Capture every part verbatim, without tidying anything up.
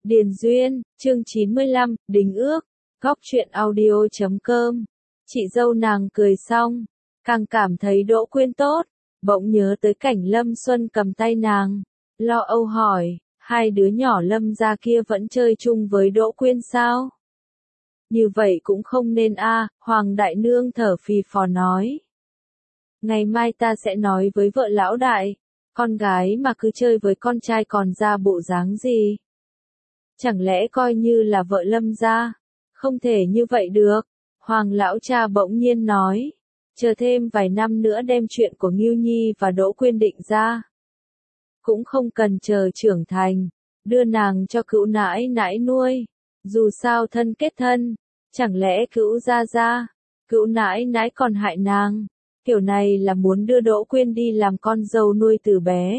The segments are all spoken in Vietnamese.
Điền Duyên, chương chín mươi lăm, Đính ước, góc truyện audio chấm com. Chị dâu nàng cười xong, càng cảm thấy Đỗ Quyên tốt, bỗng nhớ tới cảnh Lâm Xuân cầm tay nàng, lo âu hỏi, hai đứa nhỏ Lâm gia kia vẫn chơi chung với Đỗ Quyên sao? Như vậy cũng không nên a, Hoàng đại nương thở phì phò nói. Ngày mai ta sẽ nói với vợ lão đại, con gái mà cứ chơi với con trai còn ra bộ dáng gì? Chẳng lẽ coi như là vợ Lâm gia? Không thể như vậy được. Hoàng lão cha bỗng nhiên nói. Chờ thêm vài năm nữa đem chuyện của Ngưu Nhi và Đỗ Quyên định ra. Cũng không cần chờ trưởng thành. Đưa nàng cho cữu nãi nãi nuôi. Dù sao thân kết thân. Chẳng lẽ cữu gia gia, cữu nãi nãi còn hại nàng. Kiểu này là muốn đưa Đỗ Quyên đi làm con dâu nuôi từ bé.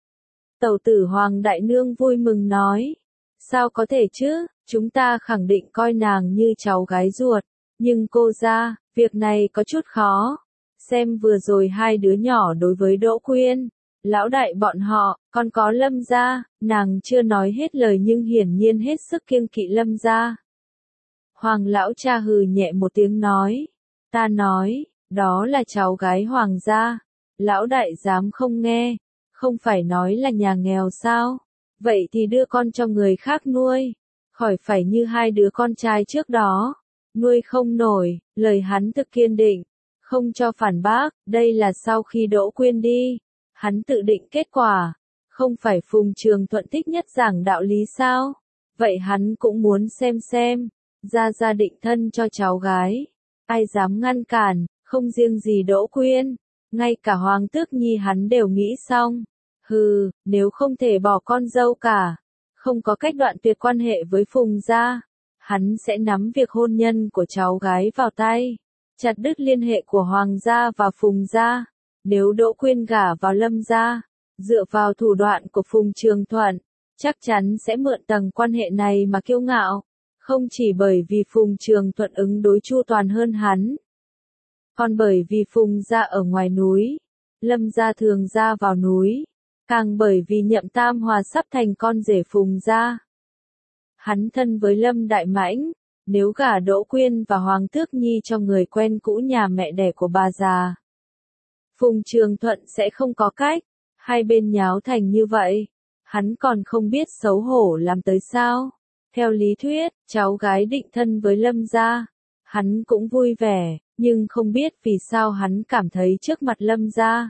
Tẩu tử Hoàng đại nương vui mừng nói. Sao có thể chứ, chúng ta khẳng định coi nàng như cháu gái ruột, nhưng cô ra, việc này có chút khó. Xem vừa rồi hai đứa nhỏ đối với Đỗ Quyên, lão đại bọn họ, còn có Lâm gia, nàng chưa nói hết lời nhưng hiển nhiên hết sức kiêng kỵ Lâm gia. Hoàng lão cha hừ nhẹ một tiếng nói, ta nói, đó là cháu gái Hoàng gia, lão đại dám không nghe, không phải nói là nhà nghèo sao? Vậy thì đưa con cho người khác nuôi, khỏi phải như hai đứa con trai trước đó, nuôi không nổi, lời hắn thực kiên định, không cho phản bác, đây là sau khi Đỗ Quyên đi, hắn tự định kết quả, không phải Phùng Trường Thuận thích nhất giảng đạo lý sao, vậy hắn cũng muốn xem xem, ra gia định thân cho cháu gái, ai dám ngăn cản, không riêng gì Đỗ Quyên, ngay cả Hoàng Tước Nhi hắn đều nghĩ xong. Hừ, nếu không thể bỏ con dâu cả, không có cách đoạn tuyệt quan hệ với Phùng gia, hắn sẽ nắm việc hôn nhân của cháu gái vào tay, chặt đứt liên hệ của Hoàng gia và Phùng gia. Nếu Đỗ Quyên gả vào Lâm gia, dựa vào thủ đoạn của Phùng Trường Thuận, chắc chắn sẽ mượn tầng quan hệ này mà kiêu ngạo, không chỉ bởi vì Phùng Trường Thuận ứng đối chu toàn hơn hắn, còn bởi vì Phùng gia ở ngoài núi, Lâm gia thường ra vào núi. Càng bởi vì Nhậm Tam Hòa sắp thành con rể Phùng gia. Hắn thân với Lâm Đại Mãnh, nếu gả Đỗ Quyên và Hoàng Tước Nhi cho người quen cũ nhà mẹ đẻ của bà già, Phùng Trường Thuận sẽ không có cách, hai bên nháo thành như vậy, hắn còn không biết xấu hổ làm tới sao. Theo lý thuyết, cháu gái định thân với Lâm gia, hắn cũng vui vẻ, nhưng không biết vì sao hắn cảm thấy trước mặt Lâm gia,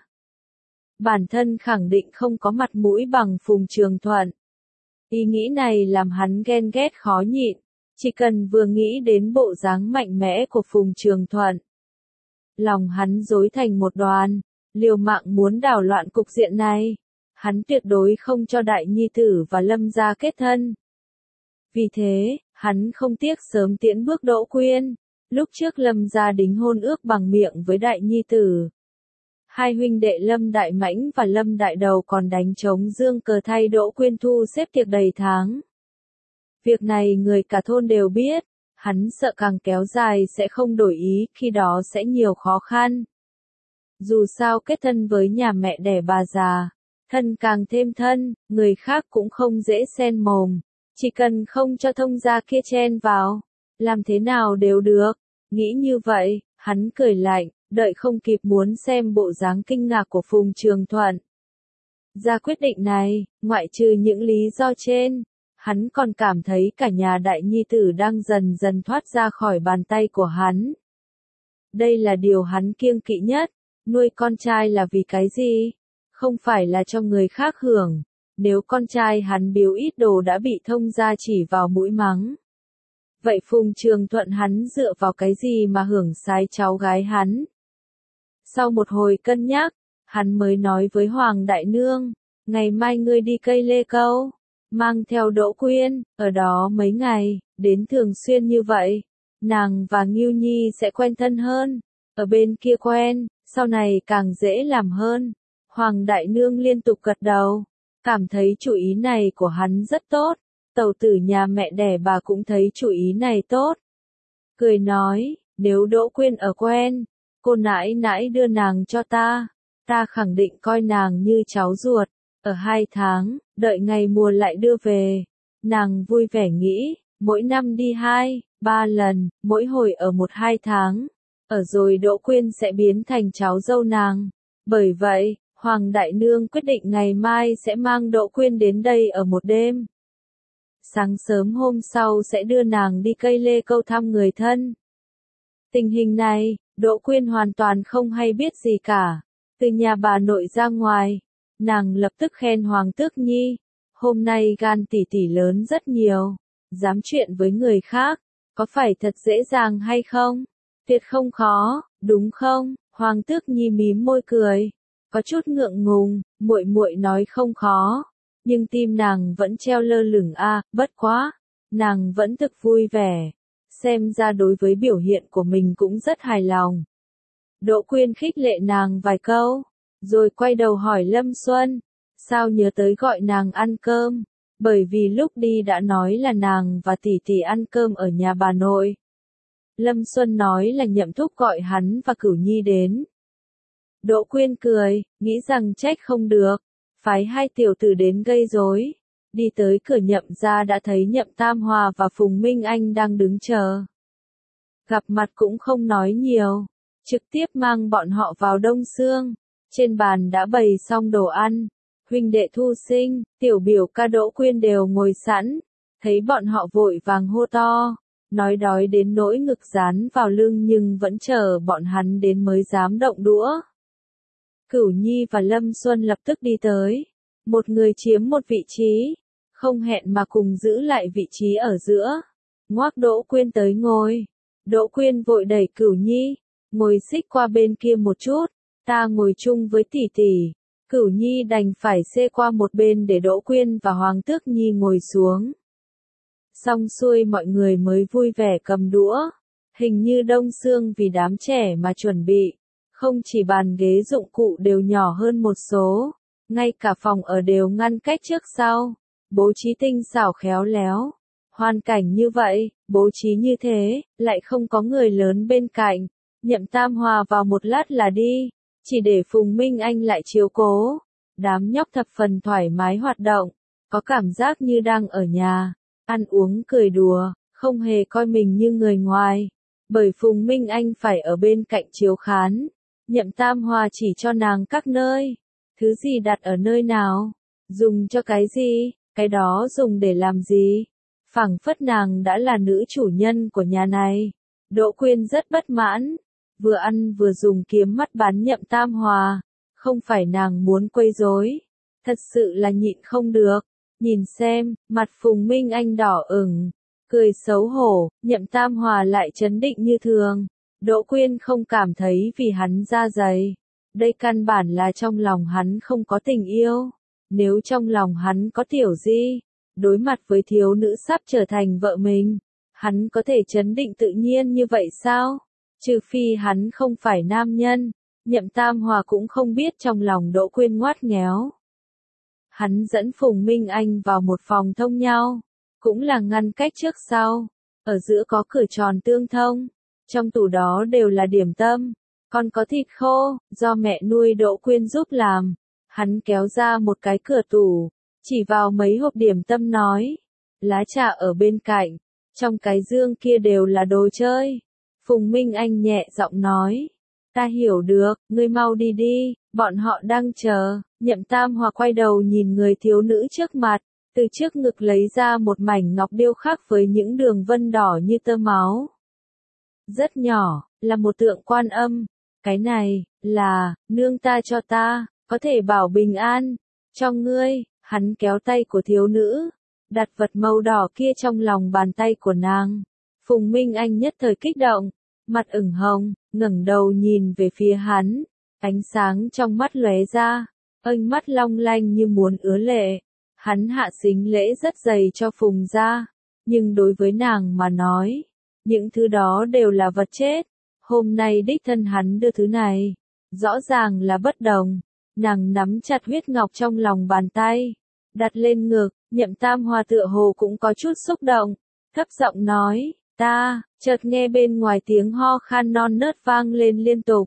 bản thân khẳng định không có mặt mũi bằng Phùng Trường Thuận. Ý nghĩ này làm hắn ghen ghét khó nhịn, chỉ cần vừa nghĩ đến bộ dáng mạnh mẽ của Phùng Trường Thuận. Lòng hắn rối thành một đoàn, liều mạng muốn đảo loạn cục diện này. Hắn tuyệt đối không cho đại nhi tử và Lâm gia kết thân. Vì thế, hắn không tiếc sớm tiễn bước Đỗ Quyên. Lúc trước Lâm gia đính hôn ước bằng miệng với đại nhi tử. Hai huynh đệ Lâm Đại Mãnh và Lâm Đại Đầu còn đánh trống dương cờ thay Đỗ Quyên thu xếp tiệc đầy tháng. Việc này người cả thôn đều biết, hắn sợ càng kéo dài sẽ không đổi ý, khi đó sẽ nhiều khó khăn. Dù sao kết thân với nhà mẹ đẻ bà già, thân càng thêm thân, người khác cũng không dễ xen mồm, chỉ cần không cho thông gia kia chen vào, làm thế nào đều được. Nghĩ như vậy, hắn cười lạnh. Đợi không kịp muốn xem bộ dáng kinh ngạc của Phùng Trường Thuận. Ra quyết định này, ngoại trừ những lý do trên, hắn còn cảm thấy cả nhà đại nhi tử đang dần dần thoát ra khỏi bàn tay của hắn. Đây là điều hắn kiêng kỵ nhất, nuôi con trai là vì cái gì? Không phải là cho người khác hưởng, nếu con trai hắn biếu ít đồ đã bị thông gia chỉ vào mũi mắng. Vậy Phùng Trường Thuận hắn dựa vào cái gì mà hưởng sái cháu gái hắn? Sau một hồi cân nhắc, hắn mới nói với Hoàng đại nương, ngày mai ngươi đi Cây Lê Câu, mang theo Đỗ Quyên, ở đó mấy ngày, đến thường xuyên như vậy, nàng và Ngưu Nhi sẽ quen thân hơn, ở bên kia quen, sau này càng dễ làm hơn. Hoàng đại nương liên tục gật đầu, cảm thấy chủ ý này của hắn rất tốt, tẩu tử nhà mẹ đẻ bà cũng thấy chủ ý này tốt. Cười nói, nếu Đỗ Quyên ở quen, cô nãi nãi đưa nàng cho ta, ta khẳng định coi nàng như cháu ruột, ở hai tháng, đợi ngày mùa lại đưa về, Nàng vui vẻ nghĩ, mỗi năm đi hai, ba lần, mỗi hồi ở một hai tháng, ở rồi Đỗ Quyên sẽ biến thành cháu dâu nàng. Bởi vậy, Hoàng Đại Nương quyết định ngày mai sẽ mang Đỗ Quyên đến đây ở một đêm. Sáng sớm hôm sau sẽ đưa nàng đi Cây Lê Câu thăm người thân. Tình hình này, Đỗ Quyên hoàn toàn không hay biết gì cả. Từ nhà bà nội ra ngoài, nàng lập tức khen Hoàng Tước Nhi, hôm nay gan tỷ tỷ lớn rất nhiều, dám chuyện với người khác, có phải thật dễ dàng hay không? Tuyệt không khó, đúng không? Hoàng Tước Nhi mím môi cười, có chút ngượng ngùng, muội muội nói không khó, nhưng tim nàng vẫn treo lơ lửng a, à, bất quá, nàng vẫn thực vui vẻ, xem ra đối với biểu hiện của mình cũng rất hài lòng. Đỗ Quyên khích lệ nàng vài câu, rồi quay đầu hỏi Lâm Xuân, sao nhớ tới gọi nàng ăn cơm, bởi vì lúc đi đã nói là nàng và tỷ tỷ ăn cơm ở nhà bà nội. Lâm Xuân nói là Nhậm Thúc gọi hắn và Cửu Nhi đến. Đỗ Quyên cười, nghĩ rằng trách không được, phái hai tiểu tử đến gây rối. Đi tới cửa Nhậm gia đã thấy Nhậm Tam Hòa và Phùng Minh Anh đang đứng chờ. Gặp mặt cũng không nói nhiều, trực tiếp mang bọn họ vào đông xương. Trên bàn đã bày xong đồ ăn, huynh đệ Thu Sinh, tiểu biểu ca Đỗ Quyên đều ngồi sẵn, thấy bọn họ vội vàng hô to, nói đói đến nỗi ngực dán vào lưng nhưng vẫn chờ bọn hắn đến mới dám động đũa. Cửu Nhi và Lâm Xuân lập tức đi tới, một người chiếm một vị trí, không hẹn mà cùng giữ lại vị trí ở giữa, ngoác Đỗ Quyên tới ngồi. Đỗ Quyên vội đẩy Cửu Nhi, ngồi xích qua bên kia một chút, ta ngồi chung với tỷ tỷ. Cửu Nhi đành phải xê qua một bên để Đỗ Quyên và Hoàng Tước Nhi ngồi xuống. Xong xuôi mọi người mới vui vẻ cầm đũa, hình như đông xương vì đám trẻ mà chuẩn bị, không chỉ bàn ghế dụng cụ đều nhỏ hơn một số, ngay cả phòng ở đều ngăn cách trước sau, bố trí tinh xảo khéo léo. Hoàn cảnh như vậy, bố trí như thế, lại không có người lớn bên cạnh, Nhậm Tam Hòa vào một lát là đi, chỉ để Phùng Minh Anh lại chiếu cố. Đám nhóc thập phần thoải mái hoạt động, có cảm giác như đang ở nhà, ăn uống cười đùa, không hề coi mình như người ngoài. Bởi Phùng Minh Anh phải ở bên cạnh chiếu khán, Nhậm Tam Hòa chỉ cho nàng các nơi, thứ gì đặt ở nơi nào, dùng cho cái gì, cái đó dùng để làm gì. Phảng phất nàng đã là nữ chủ nhân của nhà này. Đỗ Quyên rất bất mãn, vừa ăn vừa dùng kiếm mắt bắn Nhậm Tam Hòa, không phải nàng muốn quấy rối, thật sự là nhịn không được. Nhìn xem, mặt Phùng Minh Anh đỏ ửng, cười xấu hổ, Nhậm Tam Hòa lại trấn định như thường. Đỗ Quyên không cảm thấy vì hắn da dày, đây căn bản là trong lòng hắn không có tình yêu. Nếu trong lòng hắn có Tiểu Di, đối mặt với thiếu nữ sắp trở thành vợ mình, hắn có thể trấn định tự nhiên như vậy sao? Trừ phi hắn không phải nam nhân. Nhậm Tam Hòa cũng không biết trong lòng Đỗ Quyên ngoắt nghéo. Hắn dẫn Phùng Minh Anh vào một phòng thông nhau, cũng là ngăn cách trước sau, ở giữa có cửa tròn tương thông, trong tủ đó đều là điểm tâm, còn có thịt khô, do mẹ nuôi Đỗ Quyên giúp làm. Hắn kéo ra một cái cửa tủ, chỉ vào mấy hộp điểm tâm nói, lá trà ở bên cạnh, trong cái dương kia đều là đồ chơi. Phùng Minh Anh nhẹ giọng nói, ta hiểu được, ngươi mau đi đi, bọn họ đang chờ. Nhậm Tam Hòa quay đầu nhìn người thiếu nữ trước mặt, từ trước ngực lấy ra một mảnh ngọc điêu khắc với những đường vân đỏ như tơ máu. Rất nhỏ, là một tượng Quan Âm. Cái này, là, nương ta cho ta, có thể bảo bình an, cho ngươi. Hắn kéo tay của thiếu nữ, đặt vật màu đỏ kia trong lòng bàn tay của nàng. Phùng Minh Anh nhất thời kích động, mặt ửng hồng, ngẩng đầu nhìn về phía hắn, ánh sáng trong mắt lóe ra, ánh mắt long lanh như muốn ứa lệ. Hắn hạ sính lễ rất dày cho Phùng gia, nhưng đối với nàng mà nói, những thứ đó đều là vật chết. Hôm nay đích thân hắn đưa thứ này, rõ ràng là bất đồng. Nàng nắm chặt huyết ngọc trong lòng bàn tay, đặt lên ngực. Nhậm Tam Hòa tựa hồ cũng có chút xúc động, thấp giọng nói, ta. Chợt nghe bên ngoài tiếng ho khan non nớt vang lên liên tục.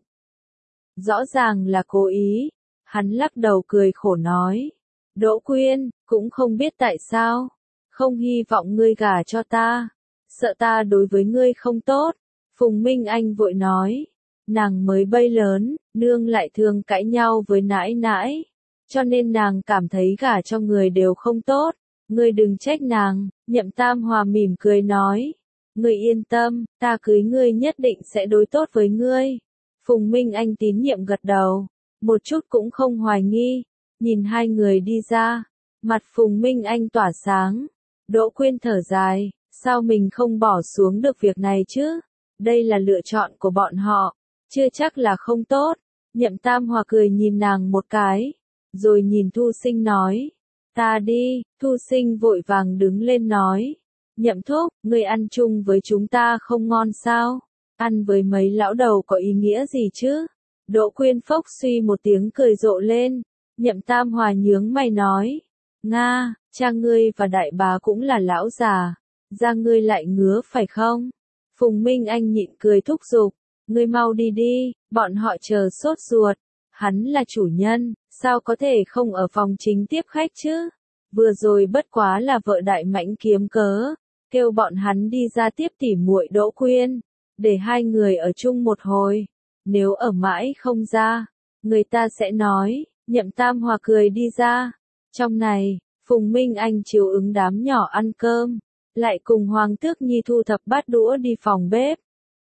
Rõ ràng là cố ý. Hắn lắc đầu cười khổ nói, Đỗ Quyên, cũng không biết tại sao, không hy vọng ngươi gả cho ta, sợ ta đối với ngươi không tốt. Phùng Minh Anh vội nói, nàng mới bay lớn, nương lại thường cãi nhau với nãi nãi, cho nên nàng cảm thấy gả cho người đều không tốt, ngươi đừng trách nàng. Nhậm Tam Hòa mỉm cười nói, ngươi yên tâm, ta cưới ngươi nhất định sẽ đối tốt với ngươi. Phùng Minh Anh tín nhiệm gật đầu, một chút cũng không hoài nghi, nhìn hai người đi ra, mặt Phùng Minh Anh tỏa sáng. Đỗ Quyên thở dài, sao mình không bỏ xuống được việc này chứ? Đây là lựa chọn của bọn họ, chưa chắc là không tốt. Nhậm Tam Hòa cười nhìn nàng một cái, rồi nhìn Thu Sinh nói, ta đi. Thu Sinh vội vàng đứng lên nói, Nhậm thúc, ngươi ăn chung với chúng ta không ngon sao? Ăn với mấy lão đầu có ý nghĩa gì chứ? Đỗ Quyên phốc suy một tiếng cười rộ lên. Nhậm Tam Hòa nhướng mày nói, Nga, cha ngươi và đại bá cũng là lão già, da ngươi lại ngứa phải không? Phùng Minh Anh nhịn cười thúc giục, ngươi mau đi đi, bọn họ chờ sốt ruột. Hắn là chủ nhân, sao có thể không ở phòng chính tiếp khách chứ? Vừa rồi bất quá là vợ đại mãnh kiếm cớ, kêu bọn hắn đi ra tiếp tỉ muội Đỗ Quyên, để hai người ở chung một hồi. Nếu ở mãi không ra, người ta sẽ nói. Nhậm Tam Hòa cười đi ra. Trong này, Phùng Minh Anh chiều ứng đám nhỏ ăn cơm, lại cùng Hoàng Tước Nhi thu thập bát đũa đi phòng bếp.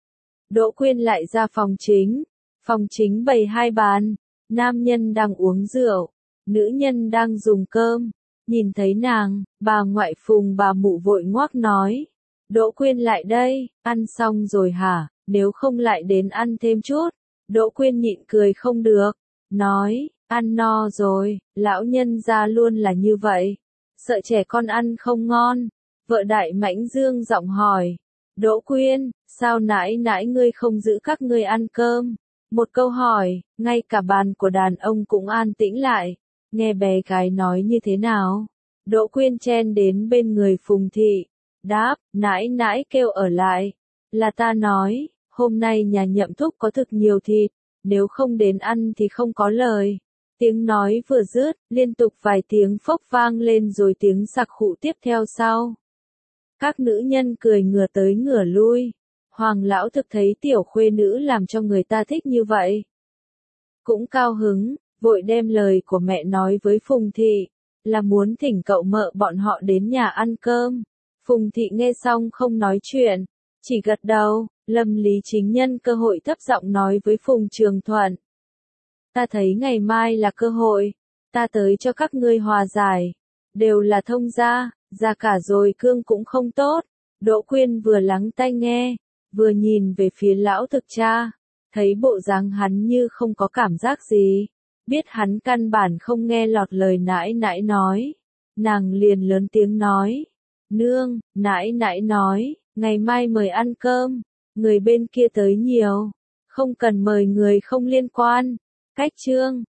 Đỗ Quyên lại ra phòng chính. Phòng chính bày hai bàn, nam nhân đang uống rượu, nữ nhân đang dùng cơm. Nhìn thấy nàng, bà ngoại Phùng bà mụ vội ngoác nói, Đỗ Quyên lại đây, ăn xong rồi hả, nếu không lại đến ăn thêm chút. Đỗ Quyên nhịn cười không được, nói, ăn no rồi, lão nhân gia luôn là như vậy, sợ trẻ con ăn không ngon. Vợ đại mãnh dương giọng hỏi, Đỗ Quyên, sao nãi nãi ngươi không giữ các ngươi ăn cơm? Một câu hỏi, ngay cả bàn của đàn ông cũng an tĩnh lại, nghe bé gái nói như thế nào. Đỗ Quyên chen đến bên người Phùng Thị, đáp, nãi nãi kêu ở lại, là ta nói, hôm nay nhà Nhậm thúc có thực nhiều thịt, nếu không đến ăn thì không có lời. Tiếng nói vừa dứt, liên tục vài tiếng phốc vang lên rồi tiếng sặc khụ tiếp theo sau. Các nữ nhân cười ngửa tới ngửa lui. Hoàng lão thực thấy tiểu khuê nữ làm cho người ta thích như vậy, cũng cao hứng, vội đem lời của mẹ nói với Phùng Thị, là muốn thỉnh cậu mợ bọn họ đến nhà ăn cơm. Phùng Thị nghe xong không nói chuyện, chỉ gật đầu. Lâm Lý Chính nhân cơ hội thấp giọng nói với Phùng Trường Thuận, ta thấy ngày mai là cơ hội, ta tới cho các ngươi hòa giải, đều là thông gia, già cả rồi cương cũng không tốt. Đỗ Quyên vừa lắng tai nghe, vừa nhìn về phía lão thực cha, thấy bộ dáng hắn như không có cảm giác gì, biết hắn căn bản không nghe lọt lời nãi nãi nói. Nàng liền lớn tiếng nói, nương, nãi nãi nói, ngày mai mời ăn cơm, người bên kia tới nhiều, không cần mời người không liên quan. Cách chương